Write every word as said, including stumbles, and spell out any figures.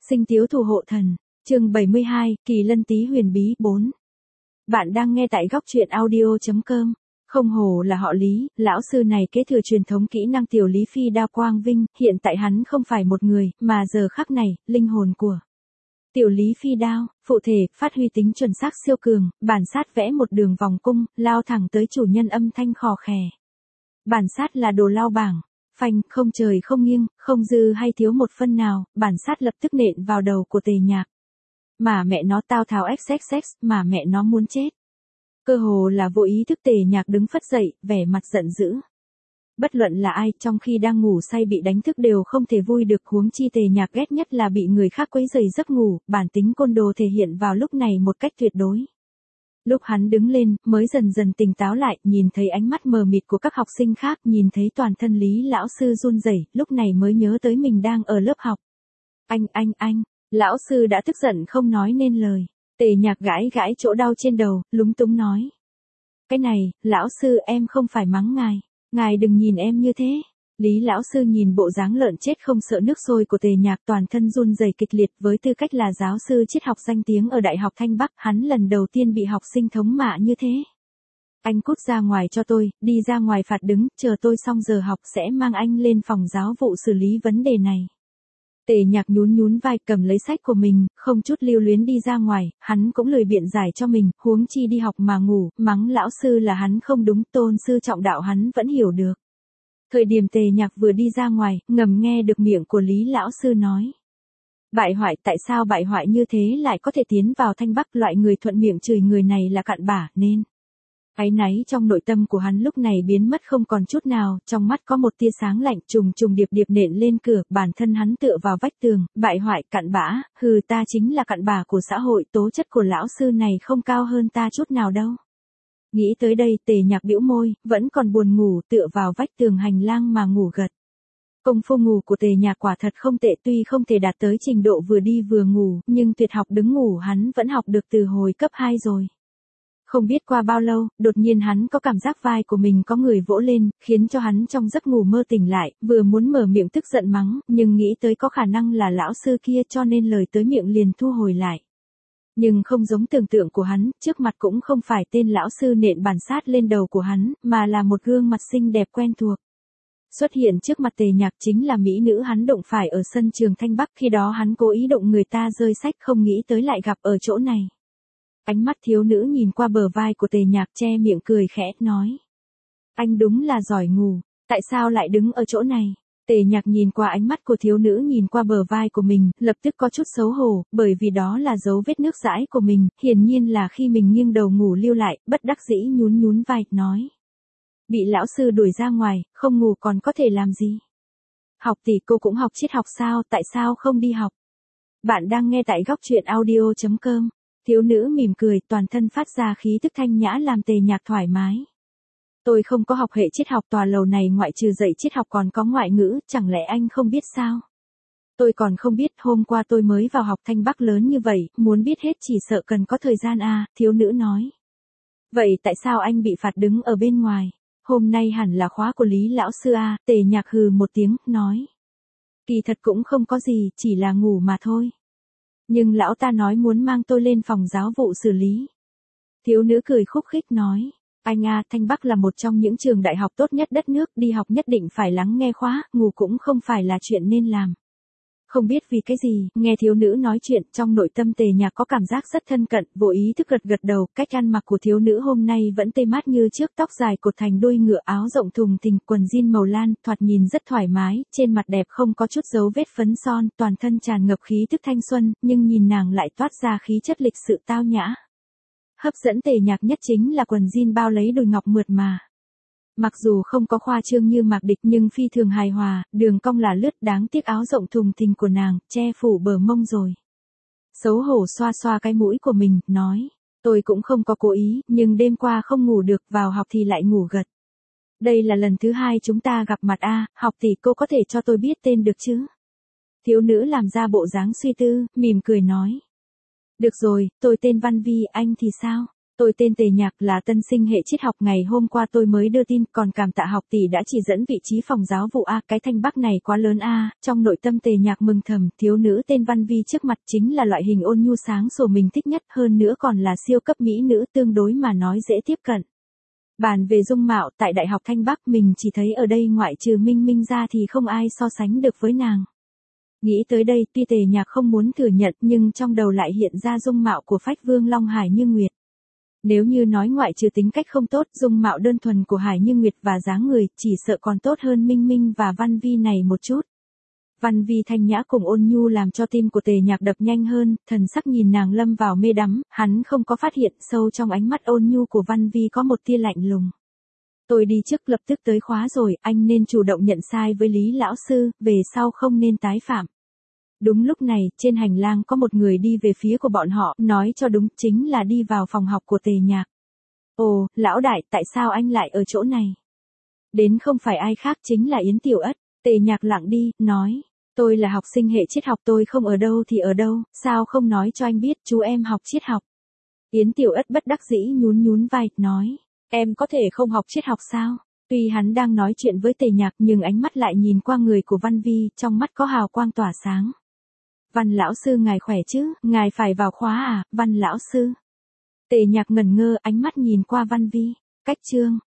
Sinh tiếu thủ hộ thần, chương bảy mươi hai, Kỳ Lân Tý huyền bí bốn. Bạn đang nghe tại góc truyện audio.com. Không hổ là họ Lý, lão sư này kế thừa truyền thống kỹ năng tiểu Lý Phi đao quang vinh, hiện tại hắn không phải một người, mà giờ khắc này, linh hồn của tiểu Lý Phi đao, phụ thể, phát huy tính chuẩn xác siêu cường, bản sát vẽ một đường vòng cung, lao thẳng tới chủ nhân âm thanh khò khè. Bản sát là đồ lao bảng. Phanh, không trời không nghiêng, không dư hay thiếu một phân nào, bản sát lập tức nện vào đầu của Tề Nhạc. Mà mẹ nó tao tháo xx xx, mà mẹ nó muốn chết. Cơ hồ là vô ý thức Tề Nhạc đứng phất dậy, vẻ mặt giận dữ. Bất luận là ai, trong khi đang ngủ say bị đánh thức đều không thể vui được, huống chi Tề Nhạc ghét nhất là bị người khác quấy rầy giấc ngủ, bản tính côn đồ thể hiện vào lúc này một cách tuyệt đối. Lúc hắn đứng lên, mới dần dần tỉnh táo lại, nhìn thấy ánh mắt mờ mịt của các học sinh khác, nhìn thấy toàn thân Lý lão sư run rẩy, lúc này mới nhớ tới mình đang ở lớp học. Anh, anh, anh, lão sư đã tức giận không nói nên lời. Tề Nhạc gãi gãi chỗ đau trên đầu, lúng túng nói. Cái này, lão sư em không phải mắng ngài, ngài đừng nhìn em như thế. Lý lão sư nhìn bộ dáng lợn chết không sợ nước sôi của Tề Nhạc, toàn thân run rẩy kịch liệt, với tư cách là giáo sư triết học danh tiếng ở Đại học Thanh Bắc, hắn lần đầu tiên bị học sinh thống mạ như thế. Anh cút ra ngoài cho tôi, đi ra ngoài phạt đứng, chờ tôi xong giờ học sẽ mang anh lên phòng giáo vụ xử lý vấn đề này. Tề Nhạc nhún nhún vai, cầm lấy sách của mình, không chút lưu luyến đi ra ngoài, hắn cũng lười biện giải cho mình, huống chi đi học mà ngủ, mắng lão sư là hắn không đúng, tôn sư trọng đạo hắn vẫn hiểu được. Thời điểm Tề Nhạc vừa đi ra ngoài, ngầm nghe được miệng của Lý lão sư nói. Bại hoại, tại sao bại hoại như thế lại có thể tiến vào Thanh Bắc, loại người thuận miệng chửi người này là cặn bã, nên. Áy náy trong nội tâm của hắn lúc này biến mất không còn chút nào, trong mắt có một tia sáng lạnh trùng trùng điệp điệp nện lên cửa, bản thân hắn tựa vào vách tường, bại hoại, cặn bã, hừ, ta chính là cặn bã của xã hội, tố chất của lão sư này không cao hơn ta chút nào đâu. Nghĩ tới đây, Tề Nhạc bĩu môi, vẫn còn buồn ngủ, tựa vào vách tường hành lang mà ngủ gật. Công phu ngủ của Tề Nhạc quả thật không tệ, tuy không thể đạt tới trình độ vừa đi vừa ngủ, nhưng tuyệt học đứng ngủ hắn vẫn học được từ hồi cấp hai rồi. Không biết qua bao lâu, đột nhiên hắn có cảm giác vai của mình có người vỗ lên, khiến cho hắn trong giấc ngủ mơ tỉnh lại, vừa muốn mở miệng tức giận mắng, nhưng nghĩ tới có khả năng là lão sư kia cho nên lời tới miệng liền thu hồi lại. Nhưng không giống tưởng tượng của hắn, trước mặt cũng không phải tên lão sư nện bản sát lên đầu của hắn, mà là một gương mặt xinh đẹp quen thuộc. Xuất hiện trước mặt Tề Nhạc chính là mỹ nữ hắn đụng phải ở sân trường Thanh Bắc, khi đó hắn cố ý đụng người ta rơi sách, không nghĩ tới lại gặp ở chỗ này. Ánh mắt thiếu nữ nhìn qua bờ vai của Tề Nhạc, che miệng cười khẽ, nói. Anh đúng là giỏi ngủ, tại sao lại đứng ở chỗ này? Tề Nhạc nhìn qua ánh mắt của thiếu nữ nhìn qua bờ vai của mình, lập tức có chút xấu hổ, bởi vì đó là dấu vết nước dãi của mình, hiển nhiên là khi mình nghiêng đầu ngủ lưu lại, bất đắc dĩ nhún nhún vai, nói. Bị lão sư đuổi ra ngoài, không ngủ còn có thể làm gì? Học tỷ cô cũng học triết học sao, tại sao không đi học? Bạn đang nghe tại góc truyện audio.com. Thiếu nữ mỉm cười, toàn thân phát ra khí tức thanh nhã làm Tề Nhạc thoải mái. Tôi không có học hệ triết học, tòa lầu này ngoại trừ dạy triết học còn có ngoại ngữ, chẳng lẽ anh không biết sao? Tôi còn không biết, hôm qua tôi mới vào học Thanh Bắc lớn như vậy, muốn biết hết chỉ sợ cần có thời gian à, thiếu nữ nói. Vậy tại sao anh bị phạt đứng ở bên ngoài? Hôm nay hẳn là khóa của Lý lão sư à, Tề Nhạc hừ một tiếng, nói. Kỳ thật cũng không có gì, chỉ là ngủ mà thôi. Nhưng lão ta nói muốn mang tôi lên phòng giáo vụ xử lý. Thiếu nữ cười khúc khích nói. Anh à, Thanh Bắc là một trong những trường đại học tốt nhất đất nước, đi học nhất định phải lắng nghe khóa, ngủ cũng không phải là chuyện nên làm. Không biết vì cái gì, nghe thiếu nữ nói chuyện, trong nội tâm Tề Nhạc có cảm giác rất thân cận, vô ý thức gật gật đầu, cách ăn mặc của thiếu nữ hôm nay vẫn tê mát như trước, tóc dài cột thành đuôi ngựa, áo rộng thùng thình, quần jean màu lan, thoạt nhìn rất thoải mái, trên mặt đẹp không có chút dấu vết phấn son, toàn thân tràn ngập khí tức thanh xuân, nhưng nhìn nàng lại toát ra khí chất lịch sự tao nhã. Hấp dẫn Tề Nhạc nhất chính là quần jean bao lấy đùi ngọc mượt mà. Mặc dù không có khoa trương như Mạc Địch nhưng phi thường hài hòa, đường cong là lướt, đáng tiếc áo rộng thùng thình của nàng, che phủ bờ mông rồi. Xấu hổ xoa xoa cái mũi của mình, nói, tôi cũng không có cố ý, nhưng đêm qua không ngủ được, vào học thì lại ngủ gật. Đây là lần thứ hai chúng ta gặp mặt a, học tỷ cô có thể cho tôi biết tên được chứ? Thiếu nữ làm ra bộ dáng suy tư, mỉm cười nói. Được rồi, tôi tên Văn Vi, anh thì sao? Tôi tên Tề Nhạc là tân sinh hệ triết học, ngày hôm qua tôi mới đưa tin, còn cảm tạ học tỷ đã chỉ dẫn vị trí phòng giáo vụ A, cái thanh bắc này quá lớn A, trong nội tâm Tề Nhạc mừng thầm, thiếu nữ tên Văn Vi trước mặt chính là loại hình ôn nhu sáng sủa mình thích nhất, hơn nữa còn là siêu cấp mỹ nữ, tương đối mà nói dễ tiếp cận. Bàn về dung mạo, tại Đại học Thanh Bắc mình chỉ thấy ở đây ngoại trừ Minh Minh ra thì không ai so sánh được với nàng. Nghĩ tới đây, tuy Tề Nhạc không muốn thừa nhận nhưng trong đầu lại hiện ra dung mạo của Phách Vương Long Hải Như Nguyệt. Nếu như nói ngoại trừ tính cách không tốt, dung mạo đơn thuần của Hải Như Nguyệt và dáng người, chỉ sợ còn tốt hơn Minh Minh và Văn Vi này một chút. Văn Vi thanh nhã cùng ôn nhu làm cho tim của Tề Nhạc đập nhanh hơn, thần sắc nhìn nàng lâm vào mê đắm, hắn không có phát hiện sâu trong ánh mắt ôn nhu của Văn Vi có một tia lạnh lùng. Tôi đi trước, lập tức tới khóa rồi, anh nên chủ động nhận sai với Lý lão sư, về sau không nên tái phạm. Đúng lúc này, trên hành lang có một người đi về phía của bọn họ, nói cho đúng, chính là đi vào phòng học của Tề Nhạc. Ồ, lão đại, tại sao anh lại ở chỗ này? Đến không phải ai khác chính là Yến Tiểu Ất. Tề Nhạc lặng đi, nói, tôi là học sinh hệ triết học, tôi không ở đâu thì ở đâu, sao không nói cho anh biết, chú em học triết học. Yến Tiểu Ất bất đắc dĩ nhún nhún vai, nói, em có thể không học triết học sao? Tuy hắn đang nói chuyện với Tề Nhạc nhưng ánh mắt lại nhìn qua người của Văn Vi, trong mắt có hào quang tỏa sáng. Văn lão sư ngài khỏe chứ, ngài phải vào khóa à, Văn lão sư. Tề Nhạc ngẩn ngơ, ánh mắt nhìn qua Văn Vi. Cách chương.